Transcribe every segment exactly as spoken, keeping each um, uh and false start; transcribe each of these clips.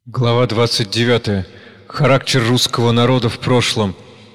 Глава двадцать девятая. Характер русского народа в прошлом.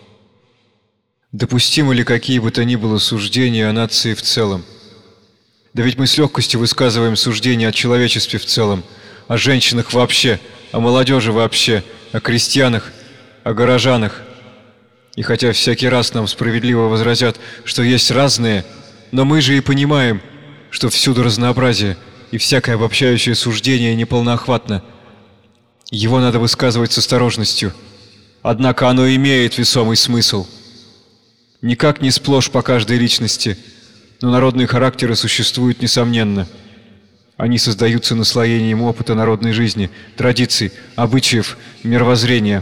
Допустимы ли какие бы то ни было суждения о нации в целом? Да ведь мы с легкостью высказываем суждения о человечестве в целом, о женщинах вообще, о молодежи вообще, о крестьянах, о горожанах. И хотя всякий раз нам справедливо возразят, что есть разные, но мы же и понимаем, что всюду разнообразие, и всякое обобщающее суждение неполноохватно. Его надо высказывать с осторожностью. Однако оно имеет весомый смысл. Никак не сплошь по каждой личности, но народные характеры существуют несомненно. Они создаются наслоением опыта народной жизни, традиций, обычаев, мировоззрения.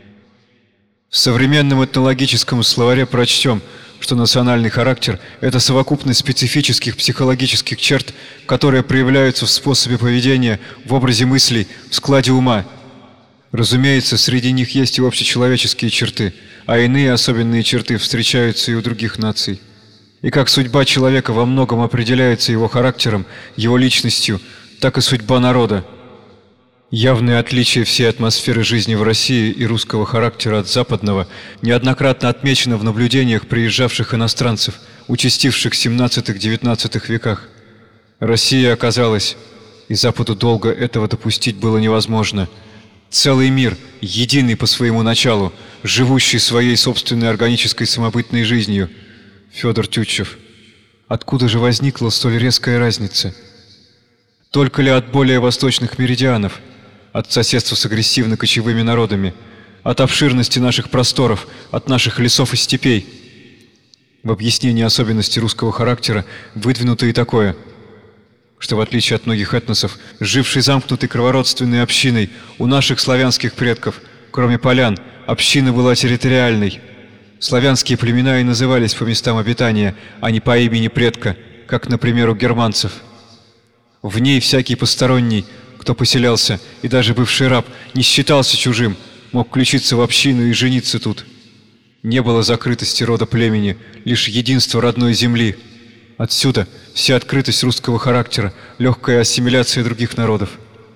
В современном этнологическом словаре прочтем, что национальный характер – это совокупность специфических психологических черт, которые проявляются в способе поведения, в образе мыслей, в складе ума. Разумеется, среди них есть и общечеловеческие черты, а иные особенные черты встречаются и у других наций. И как судьба человека во многом определяется его характером, его личностью, так и судьба народа. Явное отличие всей атмосферы жизни в России и русского характера от западного неоднократно отмечено в наблюдениях приезжавших иностранцев, участивших в семнадцатом-девятнадцатом веках. Россия оказалась, и Западу долго этого допустить было невозможно. Целый мир, единый по своему началу, живущий своей собственной органической самобытной жизнью. Федор Тютчев. Откуда же возникла столь резкая разница? Только ли от более восточных меридианов? От соседства с агрессивно-кочевыми народами, от обширности наших просторов, от наших лесов и степей. В объяснении особенностей русского характера выдвинуто и такое, что в отличие от многих этносов, жившей замкнутой кровородственной общиной у наших славянских предков, кроме полян, община была территориальной. Славянские племена и назывались по местам обитания, а не по имени предка, как, например, у германцев. В ней всякий посторонний, кто поселялся, и даже бывший раб, не считался чужим, мог включиться в общину и жениться тут. Не было закрытости рода племени, лишь единство родной земли. Отсюда вся открытость русского характера, легкая ассимиляция других народов.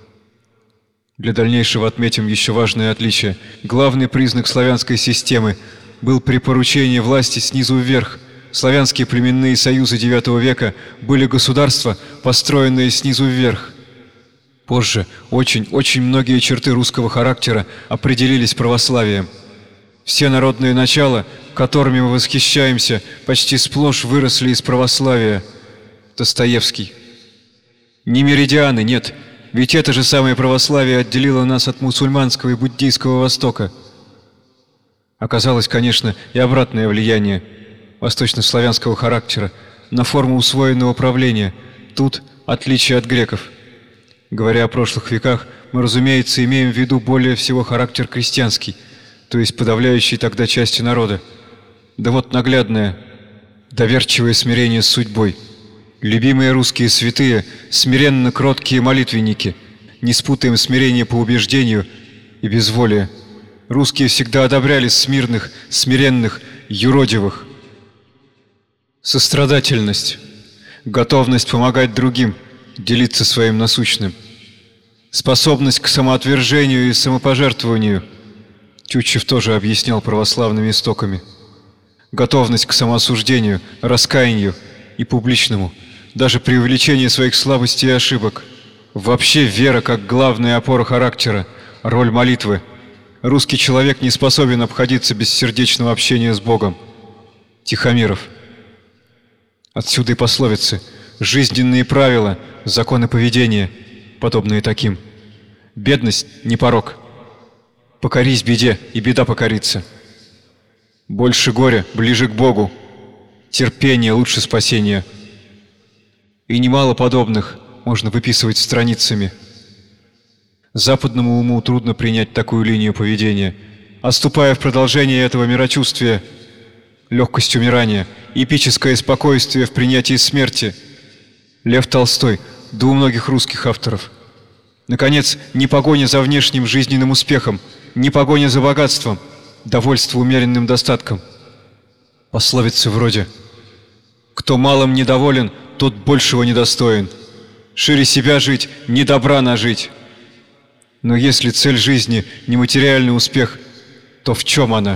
Для дальнейшего отметим еще важное отличие. Главный признак славянской системы был припоручение власти снизу вверх. Славянские племенные союзы девятого века были государства, построенные снизу вверх. Позже очень-очень многие черты русского характера определились православием. Все народные начала, которыми мы восхищаемся, почти сплошь выросли из православия. Достоевский. Не меридианы, нет, ведь это же самое православие отделило нас от мусульманского и буддийского Востока. Оказалось, конечно, и обратное влияние восточнославянского характера на форму усвоенного правления. Тут отличие от греков. Говоря о прошлых веках, мы, разумеется, имеем в виду более всего характер крестьянский, то есть подавляющий тогда части народа. Да вот наглядное, доверчивое смирение с судьбой. Любимые русские святые, смиренно кроткие молитвенники. Не спутаем смирение по убеждению и безволие. Русские всегда одобряли смирных, смиренных, юродивых. Сострадательность, готовность помогать другим, делиться своим насущным. Способность к самоотвержению и самопожертвованию. Тютчев тоже объяснял православными истоками. Готовность к самоосуждению, раскаянию и публичному, даже при увеличении своих слабостей и ошибок. Вообще вера как главная опора характера, роль молитвы. Русский человек не способен обходиться без сердечного общения с Богом. Тихомиров. Отсюда и пословицы, жизненные правила, законы поведения, подобные таким. Бедность не порок. Покорись беде, и беда покорится. Больше горя, ближе к Богу. Терпение лучше спасения. И немало подобных можно выписывать страницами. Западному уму трудно принять такую линию поведения. Отступая в продолжение этого мирочувствия, легкость умирания, эпическое спокойствие в принятии смерти. Лев Толстой, да у многих русских авторов. Наконец, не погоня за внешним жизненным успехом, не погоня за богатством, довольство умеренным достатком. Пословицы вроде «Кто малым недоволен, тот большего недостоин. Шире себя жить, не добра нажить». Но если цель жизни – не материальный успех, то в чем она?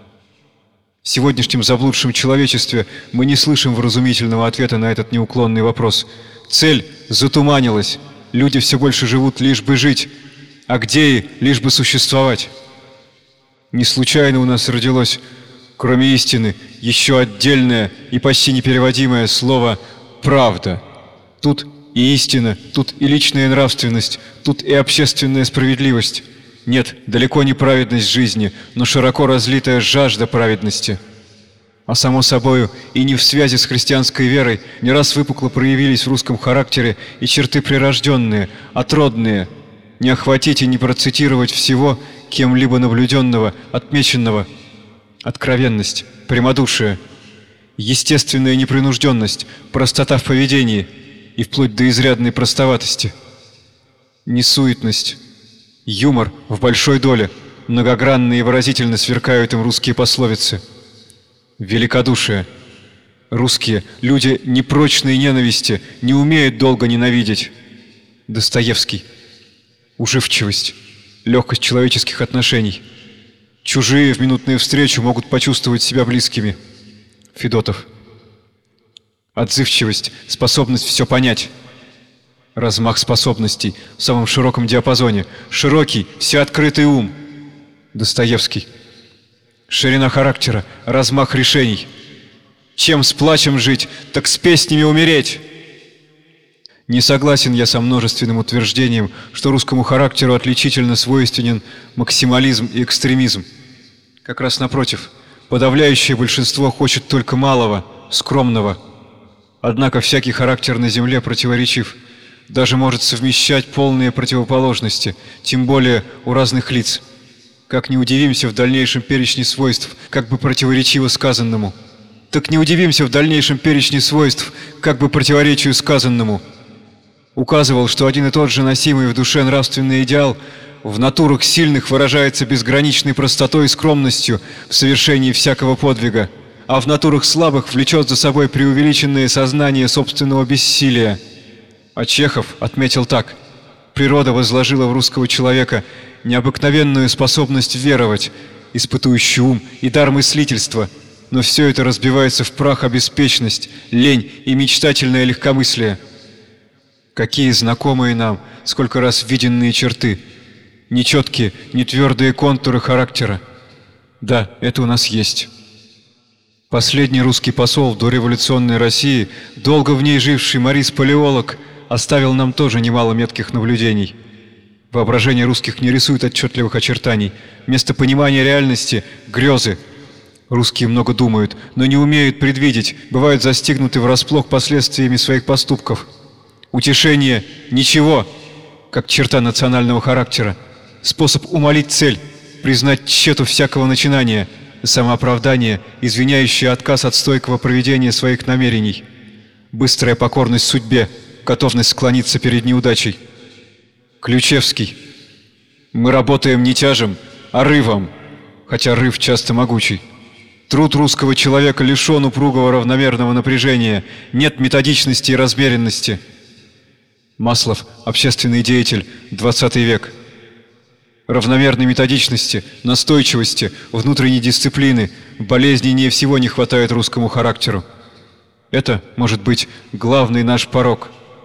В сегодняшнем заблудшем человечестве мы не слышим вразумительного ответа на этот неуклонный вопрос. Цель затуманилась, люди все больше живут лишь бы жить, а где и лишь бы существовать. Не случайно у нас родилось, кроме истины, еще отдельное и почти непереводимое слово «правда». Тут и истина, тут и личная нравственность, тут и общественная справедливость. Нет, далеко не праведность жизни, но широко разлитая жажда праведности. А само собою, и не в связи с христианской верой, не раз выпукло проявились в русском характере и черты прирожденные, отродные. Не охватить и не процитировать всего, кем-либо наблюденного, отмеченного. Откровенность, прямодушие, естественная непринужденность, простота в поведении и вплоть до изрядной простоватости. Несуетность, юмор в большой доле, многогранно и выразительно сверкают им русские пословицы. Великодушие. Русские, люди непрочной ненависти, не умеют долго ненавидеть. Достоевский. Уживчивость, легкость человеческих отношений. Чужие в минутную встречу могут почувствовать себя близкими. Федотов. Отзывчивость, способность все понять. Размах способностей в самом широком диапазоне, широкий, всеоткрытый ум. Достоевский. Ширина характера, размах решений. Чем с плачем жить, так с песнями умереть. Не согласен я со множественным утверждением, что русскому характеру отличительно свойственен максимализм и экстремизм. Как раз напротив, подавляющее большинство хочет только малого, скромного. Однако всякий характер на земле противоречив, даже может совмещать полные противоположности, тем более у разных лиц. Как не удивимся в дальнейшем перечне свойств, как бы противоречиво сказанному. Так не удивимся в дальнейшем перечне свойств, как бы противоречию сказанному. Указывал, что один и тот же носимый в душе нравственный идеал в натурах сильных выражается безграничной простотой и скромностью в совершении всякого подвига, а в натурах слабых влечет за собой преувеличенное сознание собственного бессилия. А Чехов отметил так: природа возложила в русского человека необыкновенную способность веровать, испытующий ум и дар мыслительства, но все это разбивается в прах о беспечность, лень и мечтательное легкомыслие. Какие знакомые нам, сколько раз виденные черты, нечеткие, нетвердые контуры характера. Да, это у нас есть. Последний русский посол в дореволюционной России, долго в ней живший Морис Палеолог, оставил нам тоже немало метких наблюдений. Воображение русских не рисует отчетливых очертаний. Вместо понимания реальности – грезы. Русские много думают, но не умеют предвидеть, бывают застигнуты врасплох последствиями своих поступков. Утешение – ничего, как черта национального характера. Способ умолить цель, признать тщету всякого начинания, самооправдание, извиняющее отказ от стойкого проведения своих намерений. Быстрая покорность судьбе, готовность склониться перед неудачей. Ключевский. Мы работаем не тяжем, а рывом, хотя рыв часто могучий. Труд русского человека лишен упругого равномерного напряжения, нет методичности и размеренности. Маслов, общественный деятель, двадцатый век. Равномерной методичности, настойчивости, внутренней дисциплины, болезненнее всего не хватает русскому характеру. Это, может быть, главный наш порок.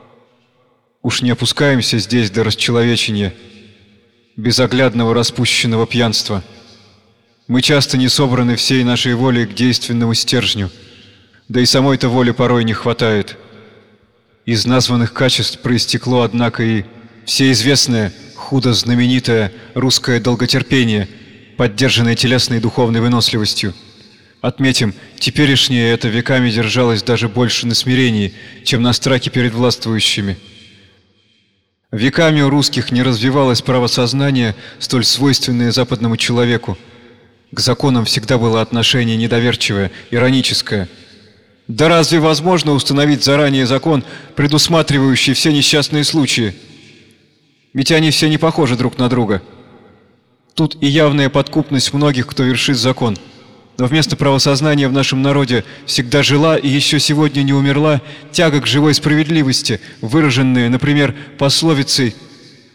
Уж не опускаемся здесь до расчеловечения, безоглядного распущенного пьянства. Мы часто не собраны всей нашей волей к действенному стержню, да и самой-то воли порой не хватает. Из названных качеств проистекло, однако, и всеизвестное, худо знаменитое русское долготерпение, поддержанное телесной и духовной выносливостью. Отметим, теперешнее это веками держалось даже больше на смирении, чем на страхе перед властвующими. Веками у русских не развивалось правосознание, столь свойственное западному человеку. К законам всегда было отношение недоверчивое, ироническое. Да разве возможно установить заранее закон, предусматривающий все несчастные случаи? Ведь они все не похожи друг на друга. Тут и явная подкупность многих, кто вершит закон. Но вместо правосознания в нашем народе всегда жила и еще сегодня не умерла тяга к живой справедливости, выраженная, например, пословицей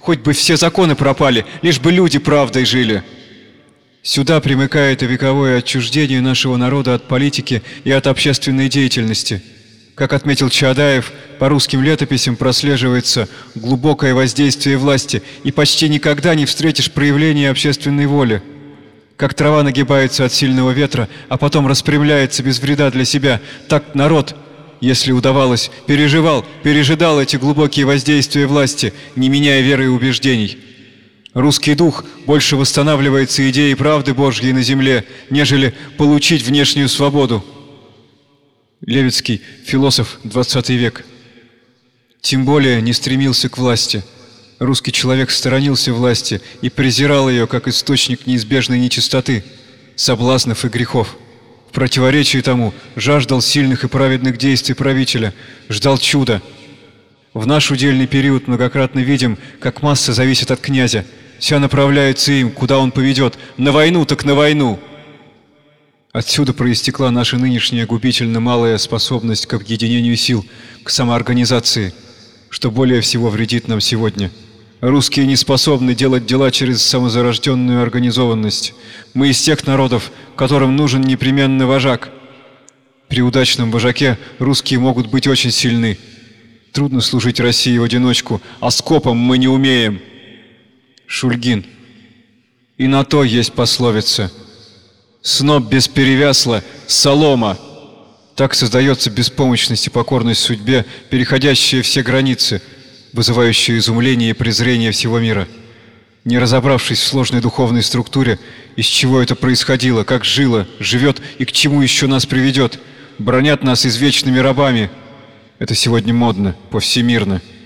Хоть бы все законы пропали, лишь бы люди правдой жили. Сюда примыкает и вековое отчуждение нашего народа от политики и от общественной деятельности. Как отметил Чаадаев, по русским летописям прослеживается глубокое воздействие власти, и почти никогда не встретишь проявления общественной воли. Как трава нагибается от сильного ветра, а потом распрямляется без вреда для себя, так народ, если удавалось, переживал, пережидал эти глубокие воздействия власти, не меняя веры и убеждений. Русский дух больше восстанавливается идеей правды Божьей на земле, нежели получить внешнюю свободу. Левицкий, философ, двадцатый век. Тем более не стремился к власти. Русский человек сторонился власти и презирал ее как источник неизбежной нечистоты, соблазнов и грехов. В противоречии тому жаждал сильных и праведных действий правителя, ждал чуда. В наш удельный период многократно видим, как масса зависит от князя. Вся направляется им, куда он поведет. На войну так на войну. Отсюда проистекла наша нынешняя губительно малая способность к объединению сил, к самоорганизации, что более всего вредит нам сегодня. Русские не способны делать дела через самозарожденную организованность. Мы из тех народов, которым нужен непременно вожак. При удачном вожаке русские могут быть очень сильны. Трудно служить России в одиночку, а скопом мы не умеем. Шульгин. И на то есть пословица: «Сноп без перевясла — солома». Так создается беспомощность и покорность судьбе, переходящая все границы, вызывающая изумление и презрение всего мира. Не разобравшись в сложной духовной структуре, из чего это происходило, как жило, живет и к чему еще нас приведет, бранят нас извечными рабами. Это сегодня модно, повсемирно.